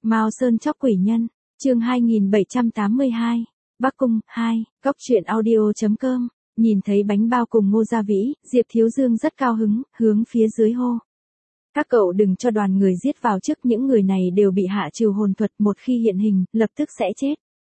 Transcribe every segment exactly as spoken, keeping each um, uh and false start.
Mao Sơn chóc quỷ nhân, chương hai nghìn bảy trăm tám mươi hai, Bắc Cung, hai, Cóc truyện audio chấm com, nhìn thấy bánh bao cùng Ngô Gia Vĩ, Diệp Thiếu Dương rất cao hứng, hướng phía dưới hô. Các cậu đừng cho đoàn người giết vào trước, những người này đều bị hạ trừ hồn thuật, một khi hiện hình, lập tức sẽ chết.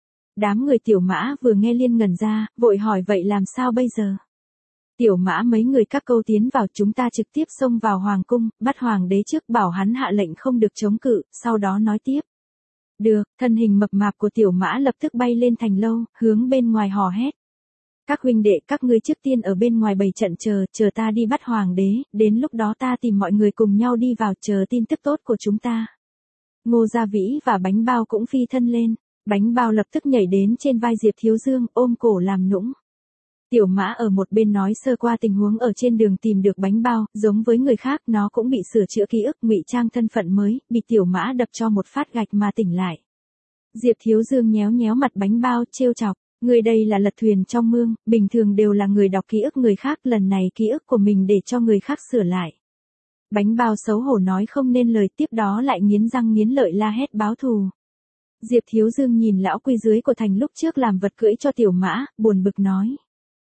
Đám người Tiểu Mã vừa nghe liên ngẩn ra, vội hỏi vậy làm sao bây giờ? Tiểu Mã mấy người các câu tiến vào, chúng ta trực tiếp xông vào hoàng cung, bắt hoàng đế trước, bảo hắn hạ lệnh không được chống cự, sau đó nói tiếp. Được, thân hình mập mạp của Tiểu Mã lập tức bay lên thành lâu, hướng bên ngoài hò hét. Các huynh đệ, các ngươi trước tiên ở bên ngoài bày trận chờ, chờ ta đi bắt hoàng đế, đến lúc đó ta tìm mọi người cùng nhau đi vào chờ tin tức tốt của chúng ta. Ngô Gia Vĩ và bánh bao cũng phi thân lên, bánh bao lập tức nhảy đến trên vai Diệp Thiếu Dương, ôm cổ làm nũng. Tiểu Mã ở một bên nói sơ qua tình huống ở trên đường tìm được bánh bao, giống với người khác, nó cũng bị sửa chữa ký ức, ngụy trang thân phận mới, bị Tiểu Mã đập cho một phát gạch mà tỉnh lại. Diệp Thiếu Dương nhéo nhéo mặt bánh bao, trêu chọc, người đây là lật thuyền trong mương, bình thường đều là người đọc ký ức người khác, lần này ký ức của mình để cho người khác sửa lại. Bánh bao xấu hổ nói không nên lời, tiếp đó lại nghiến răng nghiến lợi la hét báo thù. Diệp Thiếu Dương nhìn lão quy dưới của thành lúc trước làm vật cưỡi cho Tiểu Mã, buồn bực nói.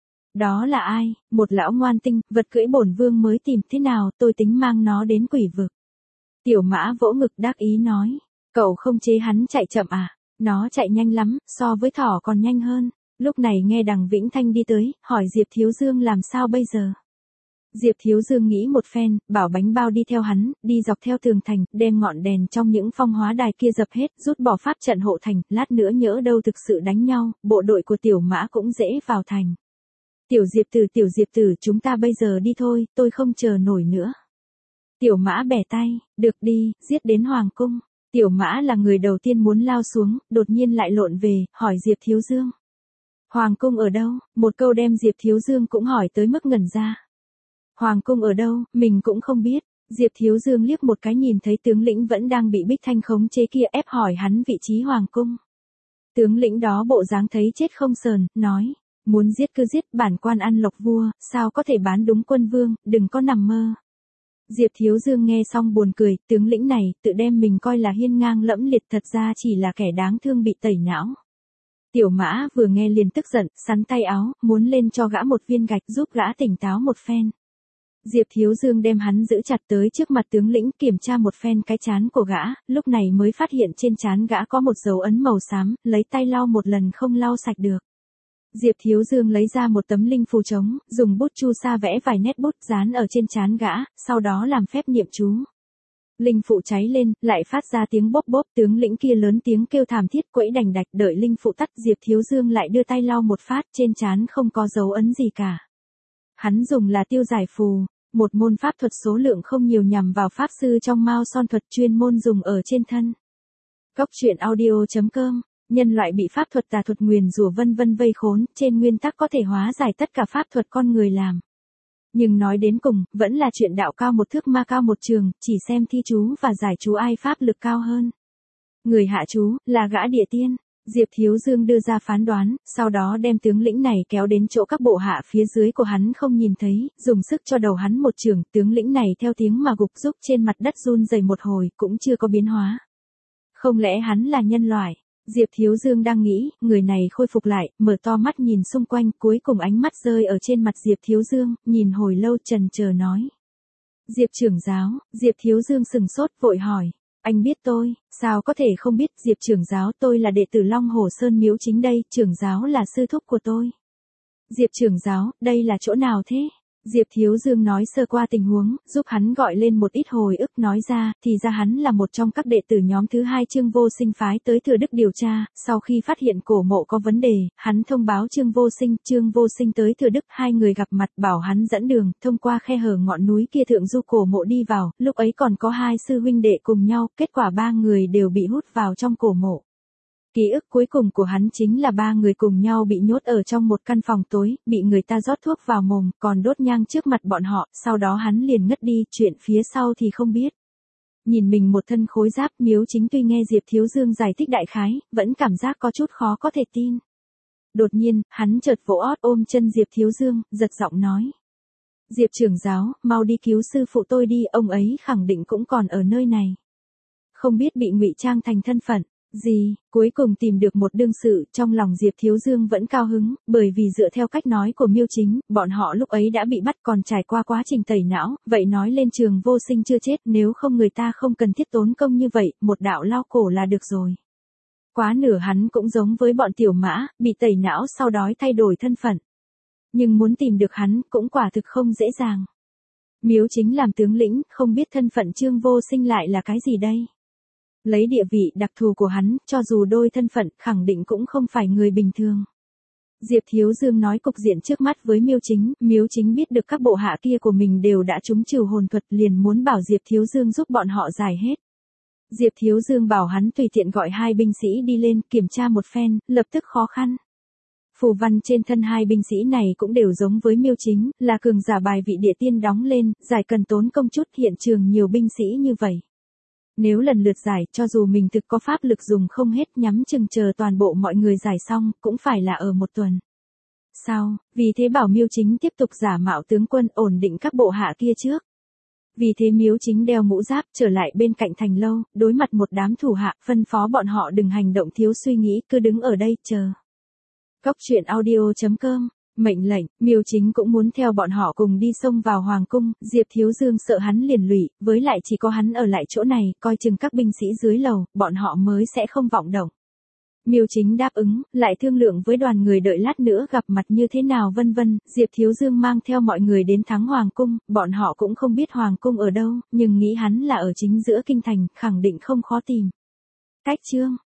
Đó là ai? Một lão ngoan tinh, vật cưỡi bổn vương mới tìm, thế nào, tôi tính mang nó đến quỷ vực. Tiểu Mã vỗ ngực đắc ý nói, cậu không chế hắn chạy chậm à? Nó chạy nhanh lắm, so với thỏ còn nhanh hơn. Lúc này nghe Đằng Vĩnh Thanh đi tới, hỏi Diệp Thiếu Dương làm sao bây giờ? Diệp Thiếu Dương nghĩ một phen, bảo bánh bao đi theo hắn, đi dọc theo tường thành, đem ngọn đèn trong những phong hóa đài kia dập hết, rút bỏ pháp trận hộ thành, lát nữa nhỡ đâu thực sự đánh nhau, bộ đội của Tiểu Mã cũng dễ vào thành. Tiểu Diệp Tử, Tiểu Diệp Tử, chúng ta bây giờ đi thôi, tôi không chờ nổi nữa. Tiểu Mã bẻ tay, được đi, giết đến hoàng cung. Tiểu Mã là người đầu tiên muốn lao xuống, đột nhiên lại lộn về, hỏi Diệp Thiếu Dương. Hoàng cung ở đâu? Một câu đem Diệp Thiếu Dương cũng hỏi tới mức ngẩn ra. Hoàng cung ở đâu, mình cũng không biết. Diệp Thiếu Dương liếc một cái nhìn thấy tướng lĩnh vẫn đang bị Bích Thanh khống chế kia, ép hỏi hắn vị trí hoàng cung. Tướng lĩnh đó bộ dáng thấy chết không sờn, nói. Muốn giết cứ giết, bản quan ăn lộc vua, sao có thể bán đúng quân vương, đừng có nằm mơ. Diệp Thiếu Dương nghe xong buồn cười, tướng lĩnh này, tự đem mình coi là hiên ngang lẫm liệt, thật ra chỉ là kẻ đáng thương bị tẩy não. Tiểu Mã vừa nghe liền tức giận, sắn tay áo, muốn lên cho gã một viên gạch giúp gã tỉnh táo một phen. Diệp Thiếu Dương đem hắn giữ chặt tới trước mặt tướng lĩnh, kiểm tra một phen cái trán của gã, lúc này mới phát hiện trên trán gã có một dấu ấn màu xám, lấy tay lau một lần không lau sạch được. Diệp Thiếu Dương lấy ra một tấm linh phù trống, dùng bút chu sa vẽ vài nét bút dán ở trên trán gã, sau đó làm phép niệm chú. Linh phụ cháy lên, lại phát ra tiếng bốp bốp, tướng lĩnh kia lớn tiếng kêu thảm thiết, quẫy đành đạch, đợi linh phụ tắt, Diệp Thiếu Dương lại đưa tay lau một phát, trên trán không có dấu ấn gì cả. Hắn dùng là tiêu giải phù, một môn pháp thuật số lượng không nhiều nhằm vào pháp sư trong Mao Son thuật, chuyên môn dùng ở trên thân. Cóc truyện audio chấm com. Nhân loại bị pháp thuật tà thuật nguyền rủa vân vân vây khốn, trên nguyên tắc có thể hóa giải tất cả pháp thuật con người làm. Nhưng nói đến cùng, vẫn là chuyện đạo cao một thước ma cao một trường, chỉ xem thi chú và giải chú ai pháp lực cao hơn. Người hạ chú, là gã địa tiên. Diệp Thiếu Dương đưa ra phán đoán, sau đó đem tướng lĩnh này kéo đến chỗ các bộ hạ phía dưới của hắn không nhìn thấy, dùng sức cho đầu hắn một trường, tướng lĩnh này theo tiếng mà gục rúc trên mặt đất run rẩy một hồi, cũng chưa có biến hóa. Không lẽ hắn là nhân loại? Diệp Thiếu Dương đang nghĩ, người này khôi phục lại, mở to mắt nhìn xung quanh, cuối cùng ánh mắt rơi ở trên mặt Diệp Thiếu Dương, nhìn hồi lâu trần chờ nói. Diệp trưởng giáo, Diệp Thiếu Dương sừng sốt vội hỏi, anh biết tôi, sao có thể không biết, Diệp trưởng giáo, tôi là đệ tử Long Hồ Sơn Miếu chính đây, trưởng giáo là sư thúc của tôi. Diệp trưởng giáo, đây là chỗ nào thế? Diệp Thiếu Dương nói sơ qua tình huống, giúp hắn gọi lên một ít hồi ức, nói ra, thì ra hắn là một trong các đệ tử nhóm thứ hai Trương Vô Sinh phái tới Thừa Đức điều tra, sau khi phát hiện cổ mộ có vấn đề, hắn thông báo Trương Vô Sinh, Trương Vô Sinh tới Thừa Đức, hai người gặp mặt, bảo hắn dẫn đường, thông qua khe hở ngọn núi kia thượng du cổ mộ đi vào, lúc ấy còn có hai sư huynh đệ cùng nhau, kết quả ba người đều bị hút vào trong cổ mộ. Ký ức cuối cùng của hắn chính là ba người cùng nhau bị nhốt ở trong một căn phòng tối, bị người ta rót thuốc vào mồm, còn đốt nhang trước mặt bọn họ, sau đó hắn liền ngất đi, chuyện phía sau thì không biết. Nhìn mình một thân khối giáp, Miếu Chính tuy nghe Diệp Thiếu Dương giải thích đại khái, vẫn cảm giác có chút khó có thể tin. Đột nhiên, hắn chợt vỗ ót ôm chân Diệp Thiếu Dương, giật giọng nói. Diệp trưởng giáo, mau đi cứu sư phụ tôi đi, ông ấy khẳng định cũng còn ở nơi này. không biết bị ngụy trang thành thân phận gì, cuối cùng tìm được một đương sự, trong lòng Diệp Thiếu Dương vẫn cao hứng, bởi vì dựa theo cách nói của Miêu Chính, bọn họ lúc ấy đã bị bắt còn trải qua quá trình tẩy não, vậy nói lên Trường Vô Sinh chưa chết, nếu không người ta không cần thiết tốn công như vậy, một đạo lao cổ là được rồi. Quá nửa hắn cũng giống với bọn tiểu mã, bị tẩy não sau đó thay đổi thân phận. Nhưng muốn tìm được hắn cũng quả thực không dễ dàng. Miếu Chính làm tướng lĩnh, không biết thân phận Trương Vô Sinh lại là cái gì đây? Lấy địa vị đặc thù của hắn, cho dù đôi thân phận, khẳng định cũng không phải người bình thường. Diệp Thiếu Dương nói cục diện trước mắt với Miêu Chính, Miếu Chính biết được các bộ hạ kia của mình đều đã trúng trừ hồn thuật, liền muốn bảo Diệp Thiếu Dương giúp bọn họ giải hết. Diệp Thiếu Dương bảo hắn tùy tiện gọi hai binh sĩ đi lên, kiểm tra một phen, lập tức khó khăn. Phù văn trên thân hai binh sĩ này cũng đều giống với Miêu Chính, là cường giả bài vị địa tiên đóng lên, giải cần tốn công chút, hiện trường nhiều binh sĩ như vậy. Nếu lần lượt giải, cho dù mình thực có pháp lực dùng không hết, nhắm chừng chờ toàn bộ mọi người giải xong, cũng phải là ở một tuần. Sao, vì thế bảo Miêu Chính tiếp tục giả mạo tướng quân, ổn định các bộ hạ kia trước. Vì thế Miếu Chính đeo mũ giáp trở lại bên cạnh thành lâu, đối mặt một đám thủ hạ, phân phó bọn họ đừng hành động thiếu suy nghĩ, cứ đứng ở đây, chờ. Góc truyện audio chấm com, mệnh lệnh, Miêu Chính cũng muốn theo bọn họ cùng đi xông vào Hoàng cung, Diệp Thiếu Dương sợ hắn liền lụy, với lại chỉ có hắn ở lại chỗ này, coi chừng các binh sĩ dưới lầu, bọn họ mới sẽ không vọng động. Miêu Chính đáp ứng, lại thương lượng với đoàn người đợi lát nữa gặp mặt như thế nào vân vân, Diệp Thiếu Dương mang theo mọi người đến thắng Hoàng cung, bọn họ cũng không biết Hoàng cung ở đâu, nhưng nghĩ hắn là ở chính giữa kinh thành, khẳng định không khó tìm. Cách chương